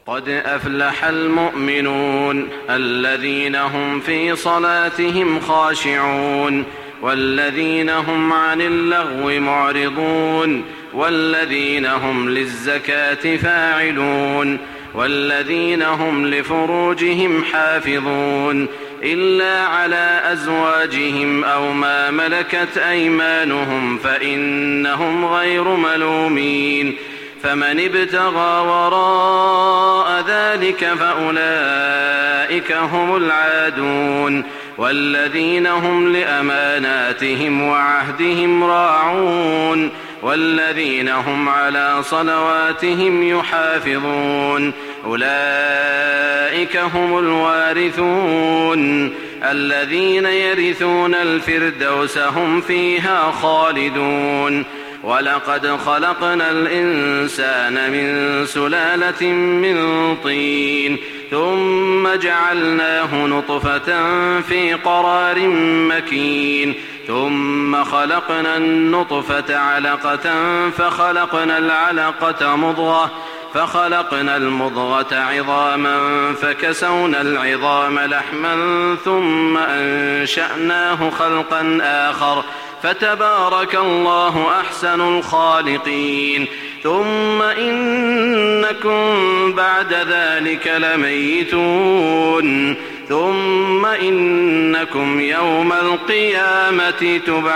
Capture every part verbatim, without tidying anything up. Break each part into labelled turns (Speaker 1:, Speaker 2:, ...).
Speaker 1: قد أفلح المؤمنون الذين هم في صلاتهم خاشعون والذين هم عن اللغو معرضون والذين هم للزكاة فاعلون والذين هم لفروجهم حافظون إلا على أزواجهم أو ما ملكت أيمانهم فإنهم غير ملومين فمن ابتغى وراء ذلك فأولئك هم العادون والذين هم لأماناتهم وعهدهم راعون والذين هم على صلواتهم يحافظون أولئك هم الوارثون الذين يرثون الفردوس هم فيها خالدون ولقد خلقنا الإنسان من سلالة من طين ثم جعلناه نطفة في قرار مكين ثم خلقنا النطفة علقة فخلقنا العلقة مضغة فخلقنا المضغة عظاما فكسونا العظام لحما ثم أنشأناه خلقا آخر فتبارك الله أحسن الخالقين ثم إنكم بعد ذلك لميتون ثم إنكم يوم القيامة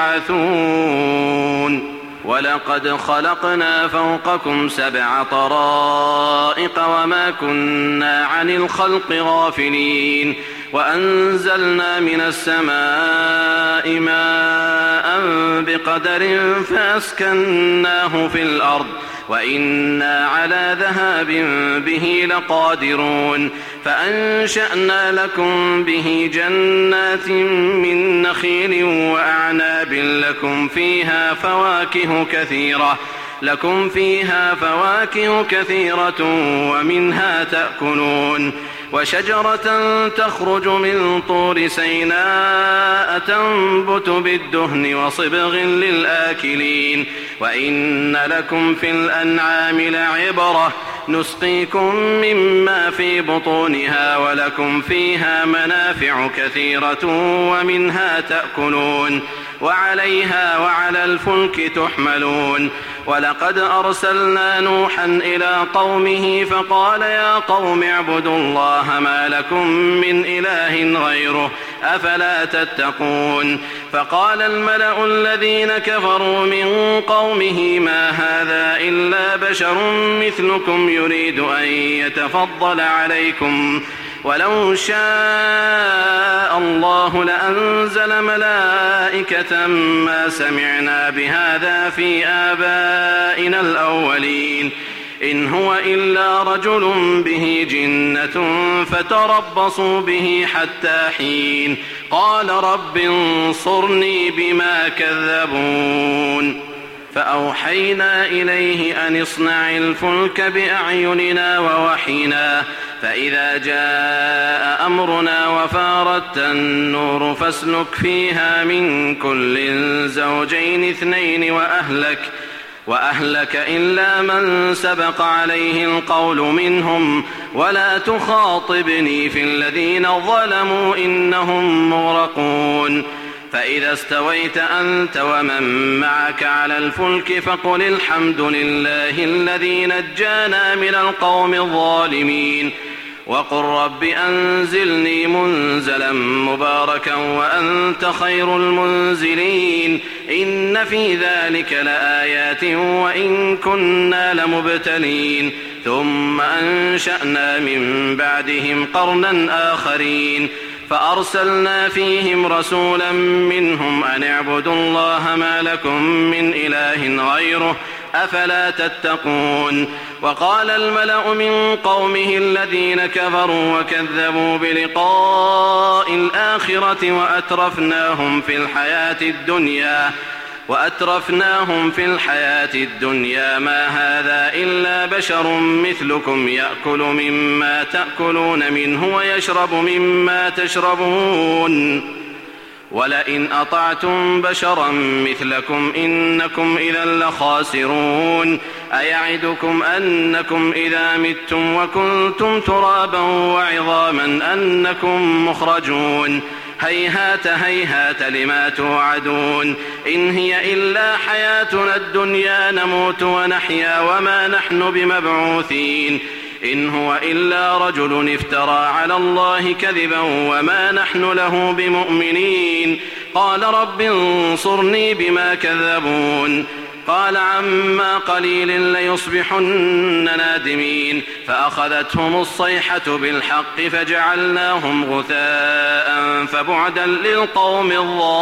Speaker 1: تبعثون ولقد خلقنا فوقكم سبع طرائق وما كنا عن الخلق غافلين وأنزلنا من السماء ماء بقدر فأسكناه في الأرض وإنا على ذهاب به لقادرون فأنشأنا لكم به جنات من نخيل وأعناب لكم فيها فواكه كثيرة لكم فيها فواكه كثيرة ومنها تأكلون وشجرة تخرج من طور سيناء تنبت بالدهن وصبغ للآكلين وإن لكم في الأنعام لعبرة نسقيكم مما في بطونها ولكم فيها منافع كثيرة ومنها تأكلون وعليها وعلى الفلك تحملون ولقد أرسلنا نوحا إلى قومه فقال يا قوم اعبدوا الله ما لكم من إله غيره أفلا تتقون فقال الملأ الذين كفروا من قومه ما هذا إلا بشر مثلكم يريد أن يتفضل عليكم ولو شاء الله لأنزل ملائكة ما سمعنا بهذا في آبائنا الأولين إن هو إلا رجل به جنة فتربصوا به حتى حين قال رب انصرني بما كذبون فأوحينا إليه أن اصنع الفلك بأعيننا ووحينا فإذا جاء أمرنا وفارت النور فاسلك فيها من كل زوجين اثنين وأهلك وأهلك إلا من سبق عليه القول منهم ولا تخاطبني في الذين ظلموا إنهم مغرقون فإذا استويت أنت ومن معك على الفلك فقل الحمد لله الذي نجانا من القوم الظالمين وقل رب أنزلني منزلا مباركا وأنت خير المنزلين إن في ذلك لآيات وإن كنا لمبتلين ثم أنشأنا من بعدهم قرنا آخرين فأرسلنا فيهم رسولا منهم أن اعبدوا الله ما لكم من إله غيره أفلا تتقون وقال الملأ من قومه الذين كفروا وكذبوا بلقاء الآخرة وأترفناهم في الحياة الدنيا وأترفناهم في الحياة الدنيا ما هذا إلا بشر مثلكم يأكل مما تأكلون منه ويشرب مما تشربون ولئن أطعتم بشرا مثلكم إنكم إذا لخاسرون أيعدكم أنكم إذا متم وكنتم ترابا وعظاما أنكم مخرجون هيهات هيهات لما توعدون إن هي إلا حياتنا الدنيا نموت ونحيا وما نحن بمبعوثين إن هو إلا رجل افترى على الله كذبا وما نحن له بمؤمنين قال رب انصرني بما كذبون قال عما قليل ليصبحن نادمين فأخذتهم الصيحة بالحق فجعلناهم غثاء فبعدا للقوم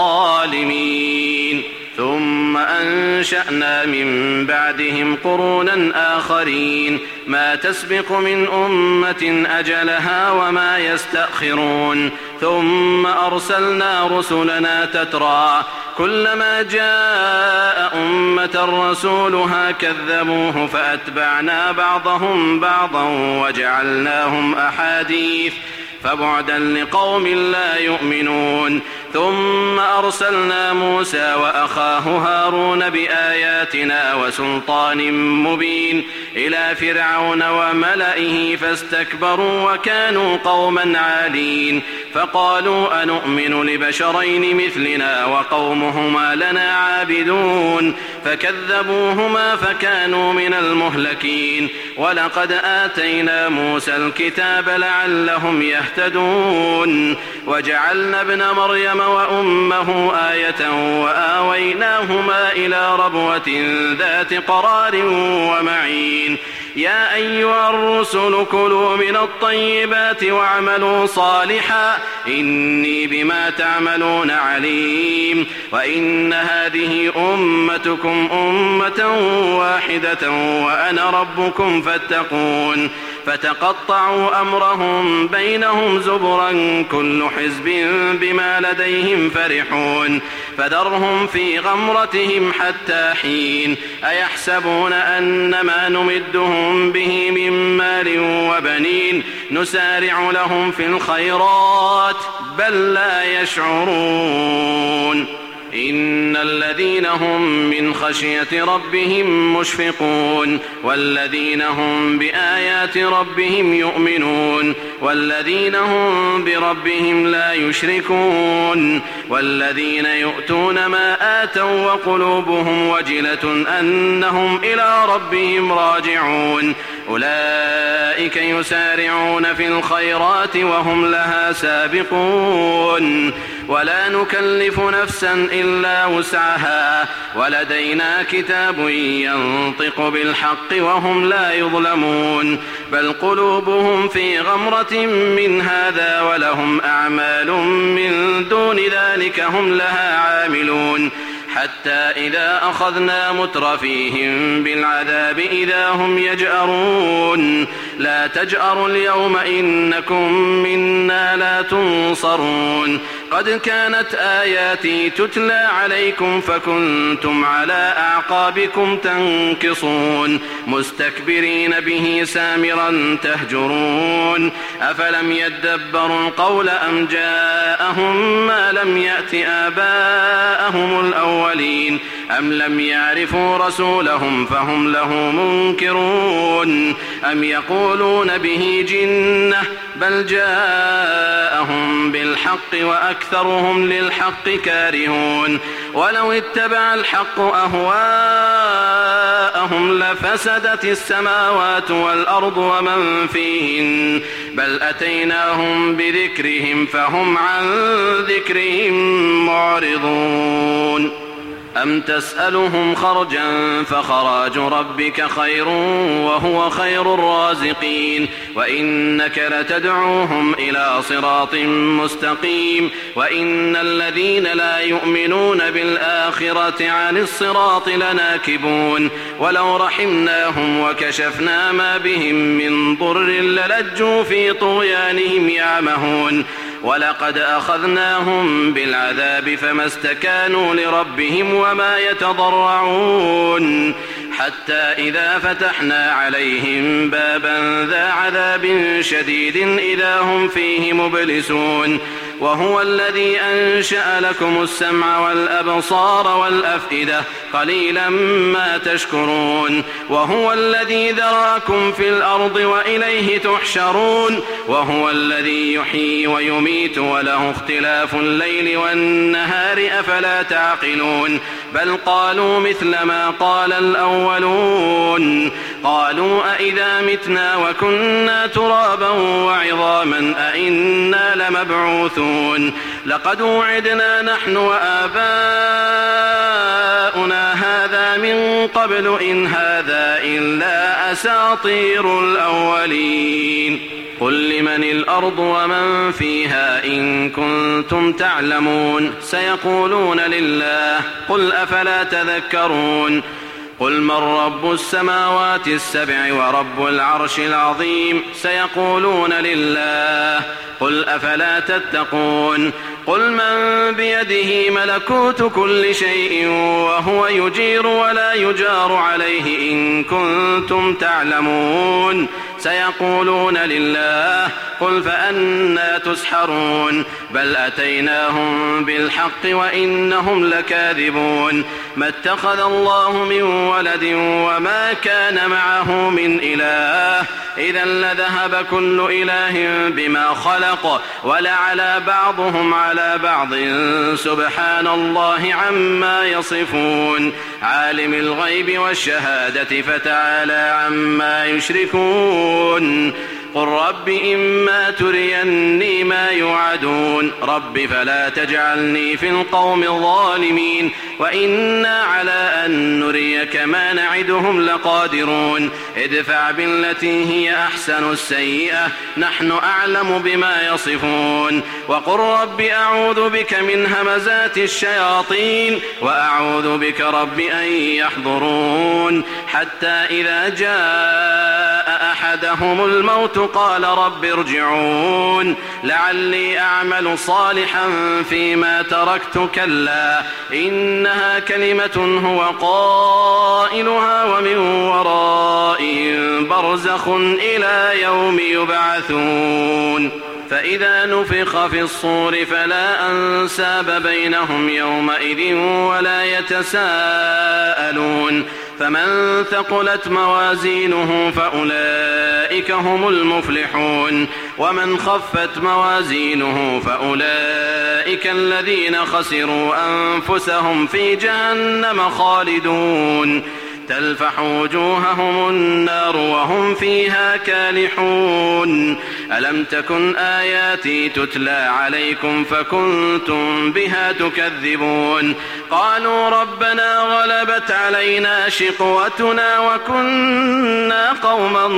Speaker 1: الظالمين ثم أنشأنا من بعدهم قرونا آخرين ما تسبق من أمة أجلها وما يستأخرون ثم أرسلنا رسلنا تترى كلما جاء أمة رسولها كذبوه فأتبعنا بعضهم بعضا وجعلناهم أحاديث فبعدا لقوم لا يؤمنون ثم أرسلنا موسى وأخاه هارون بآياتنا وسلطان مبين إلى فرعون وملئه فاستكبروا وكانوا قوما عالين فقالوا أنؤمن لبشرين مثلنا وقومهما لنا عابدون فكذبوهما فكانوا من المهلكين ولقد آتينا موسى الكتاب لعلهم يهتدون وجعلنا ابن مريم وأمه آية وآويناهما إلى ربوة ذات قرار ومعين يا أيها الرسل كلوا من الطيبات واعملوا صالحا إني بما تعملون عليم وإن هذه أمتكم أمة واحدة وأنا ربكم فاتقون فتقطعوا أمرهم بينهم زبرا كل حزب بما لديهم فرحون فذرهم في غمرتهم حتى حين أيحسبون أنما نمدهم به من مال وبنين نسارع لهم في الخيرات بل لا يشعرون إن الذين هم من خشية ربهم مشفقون والذين هم بآيات ربهم يؤمنون والذين هم بربهم لا يشركون والذين يؤتون ما آتوا وقلوبهم وجلة أنهم إلى ربهم راجعون أولئك يسارعون في الخيرات وهم لها سابقون ولا نكلف نفسا إلا وسعها ولدينا كتاب ينطق بالحق وهم لا يظلمون بل قلوبهم في غمرة من هذا ولهم أعمال من دون ذلك هم لها عاملون حتى إذا أخذنا مترفيهم بالعذاب إذا هم يجأرون لا تجأروا اليوم إنكم منا لا تنصرون قد كانت آياتي تتلى عليكم فكنتم على أعقابكم تنكصون مستكبرين به سامرا تهجرون أفلم يدبروا القول أم جاءهم ما لم يأت آباءهم الأولين أم لم يعرفوا رسولهم فهم له منكرون أم يقولون به جنة بل جاءهم بالحق وأكثرهم للحق كارهون ولو اتبع الحق أهواءهم لفسدت السماوات والأرض ومن فيهن بل أتيناهم بذكرهم فهم عن ذكرهم معرضون أم تسألهم خرجا فخراج ربك خير وهو خير الرازقين وإنك لتدعوهم إلى صراط مستقيم وإن الذين لا يؤمنون بالآخرة عن الصراط لناكبون ولو رحمناهم وكشفنا ما بهم من ضر للجوا في طغيانهم يعمهون ولقد أخذناهم بالعذاب فما استكانوا لربهم وما يتضرعون حتى إذا فتحنا عليهم بابا ذا عذاب شديد إذا هم فيه مبلسون وهو الذي أنشأ لكم السمع والأبصار والأفئدة قليلا ما تشكرون وهو الذي ذراكم في الأرض وإليه تحشرون وهو الذي يحيي ويميت وله اختلاف الليل والنهار أفلا تعقلون بل قالوا مثل ما قال الأولون قالوا أئذا متنا وكنا ترابا وعظاما أئنا لمبعوثون لقد وعدنا نحن وآباؤنا هذا من قبل إن هذا إلا أساطير الأولين قل لمن الأرض ومن فيها إن كنتم تعلمون سيقولون لله قل أفلا تذكرون قل من رب السماوات السبع ورب العرش العظيم سيقولون لله قل أفلا تتقون قل من بيده ملكوت كل شيء وهو يجير ولا يجار عليه إن كنتم تعلمون سيقولون لله قل فأنى تسحرون بل أتيناهم بالحق وإنهم لكاذبون ما اتخذ الله من ولد وما كان معه من إله إذا لذهب كل إله بما خلق ولعلى بعضهم على بعض سبحان الله عما يصفون عالم الغيب والشهادة فتعالى عما يشركون قل رب إما تريني ما يوعدون رب فلا تجعلني في القوم الظالمين وإنا على أن نريك ما نعدهم لقادرون ادفع بالتي هي أحسن السيئة نحن أعلم بما يصفون وقل رب أعوذ بك من همزات الشياطين وأعوذ بك رب أن يحضرون حتى إذا جاء أحدهم الموت قال رب ارجعون لعلي أعمل صالحا فيما تركت كلا إنها كلمة هو قائلها ومن ورائهم برزخ إلى يوم يبعثون فإذا نفخ في الصور فلا أنساب بينهم يومئذ ولا يتساءلون فمن ثقلت موازينه فأولئك هم المفلحون ومن خفت موازينه فأولئك الذين خسروا أنفسهم في جهنم خالدون تلفح وجوههم النار وهم فيها كالحون ألم تكن آياتي تتلى عليكم فكنتم بها تكذبون قالوا ربنا غلبت علينا شقوتنا وكنا قوما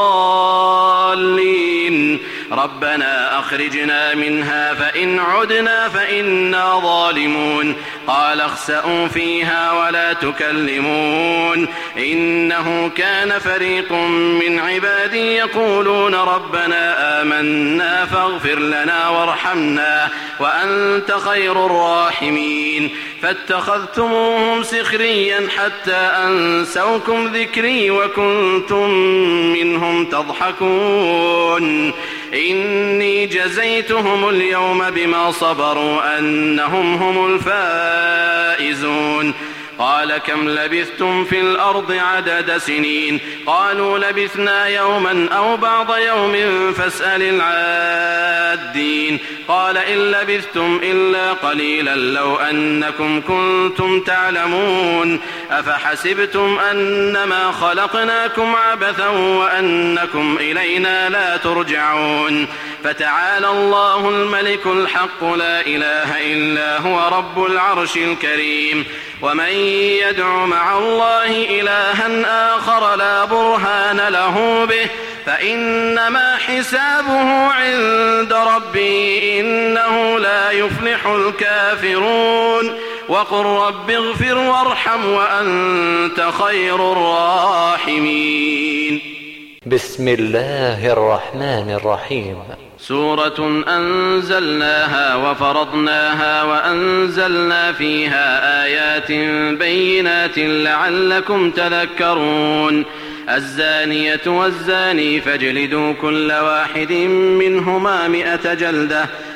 Speaker 1: ضالين ربنا أخرجنا منها فإن عدنا فإنا ظالمون قال اخسئوا فيها ولا تكلمون إنه كان فريق من عبادي يقولون ربنا آمنا فاغفر لنا وارحمنا وأنت خير الراحمين فاتخذتموهم سخريا حتى أنسوكم ذكري وكنتم منهم تضحكون إني جزيتهم اليوم بما صبروا أنهم هم الفائزون قال كم لبثتم في الأرض عدد سنين قالوا لبثنا يوما أو بعض يوم فاسأل العادين قال إن لبثتم إلا قليلا لو أنكم كنتم تعلمون أفحسبتم أنما خلقناكم عبثا وأنكم إلينا لا ترجعون فتعالى الله الملك الحق لا إله إلا هو رب العرش الكريم ومن يدع مع الله إلها آخر لا برهان له به فإنما حسابه عند ربي إنه لا يفلح الكافرون وقل رب اغفر وارحم وأنت خير الراحمين
Speaker 2: بسم الله الرحمن الرحيم
Speaker 1: سورة أنزلناها وفرضناها وأنزلنا فيها آيات بينات لعلكم تذكرون الزانية والزاني فاجلدوا كل واحد منهما مئة جلدة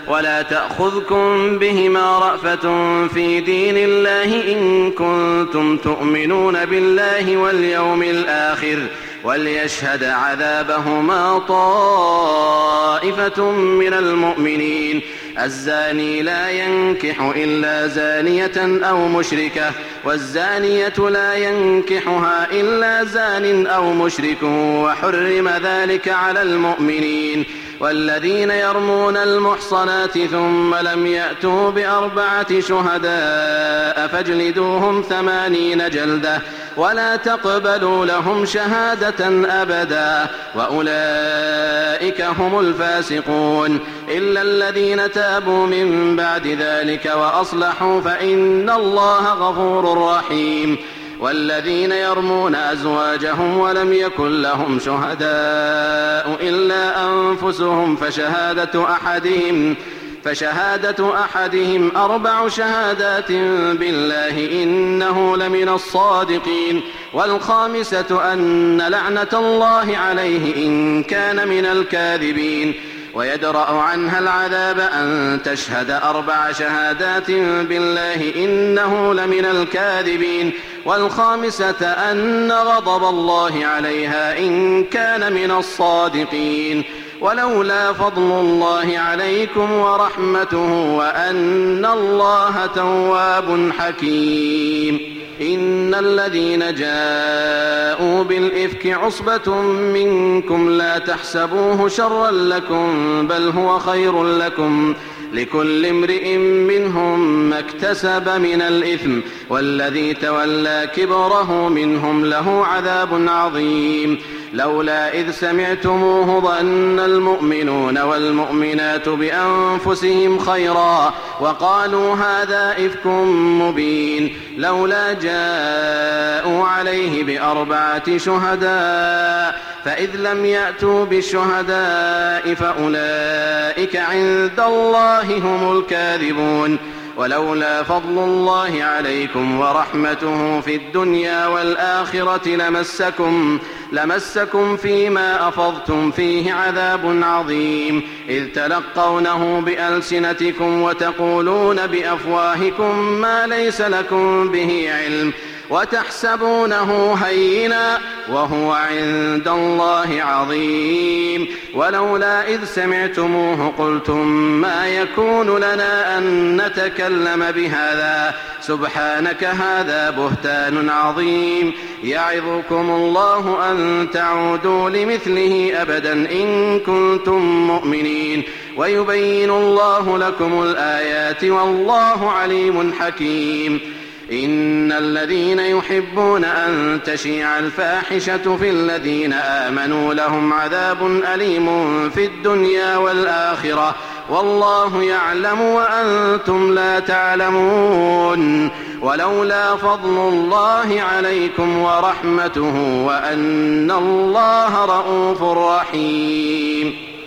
Speaker 1: ولا تأخذكم بهما رأفة في دين الله إن كنتم تؤمنون بالله واليوم الآخر وليشهد عذابهما طائفة من المؤمنين. الزاني لا ينكح إلا زانية أو مشركة والزانية لا ينكحها إلا زان أو مشرك وحرم ذلك على المؤمنين. والذين يرمون المحصنات ثم لم يأتوا بأربعة شهداء فاجلدوهم ثمانين جلدة ولا تقبلوا لهم شهادة أبدا وأولئك هم الفاسقون إلا الذين تابوا من بعد ذلك وأصلحوا فإن الله غفور رحيم. والذين يرمون أزواجهم ولم يكن لهم شهداء إلا أنفسهم فشهادة أحدهم فشهادة أحدهم أربع شهادات بالله إنه لمن الصادقين. والخامسة أن لعنة الله عليه إن كان من الكاذبين. ويدرأ عنها العذاب أن تشهد أربع شهادات بالله إنه لمن الكاذبين. والخامسة أن غضب الله عليها إن كان من الصادقين. ولولا فضل الله عليكم ورحمته وأن الله تواب حكيم. إن الذين جاءوا بالإفك عصبة منكم لا تحسبوه شرا لكم بل هو خير لكم لكل امرئ منهم ما اكتسب من الإثم والذي تولى كبره منهم له عذاب عظيم. لولا إذ سمعتموه ظن المؤمنون والمؤمنات بأنفسهم خيرا وقالوا هذا إفك مبين لولا جاءوا عليه بأربعة شهداء فإذ لم يأتوا بالشهداء فأولئك عند الله هم الكاذبون. ولولا فضل الله عليكم ورحمته في الدنيا والآخرة لمسكم لمسكم فيما أفضتم فيه عذاب عظيم إذ تلقونه بألسنتكم وتقولون بأفواهكم ما ليس لكم به علم وتحسبونه هينا وهو عند الله عظيم. ولولا إذ سمعتموه قلتم ما يكون لنا أن نتكلم بهذا سبحانك هذا بهتان عظيم. يعظكم الله أن تعودوا لمثله أبدا إن كنتم مؤمنين ويبين الله لكم الآيات والله عليم حكيم. إن الذين يحبون أن تشيع الفاحشة في الذين آمنوا لهم عذاب أليم في الدنيا والآخرة والله يعلم وأنتم لا تعلمون. ولولا فضل الله عليكم ورحمته وأن الله رءوف رحيم.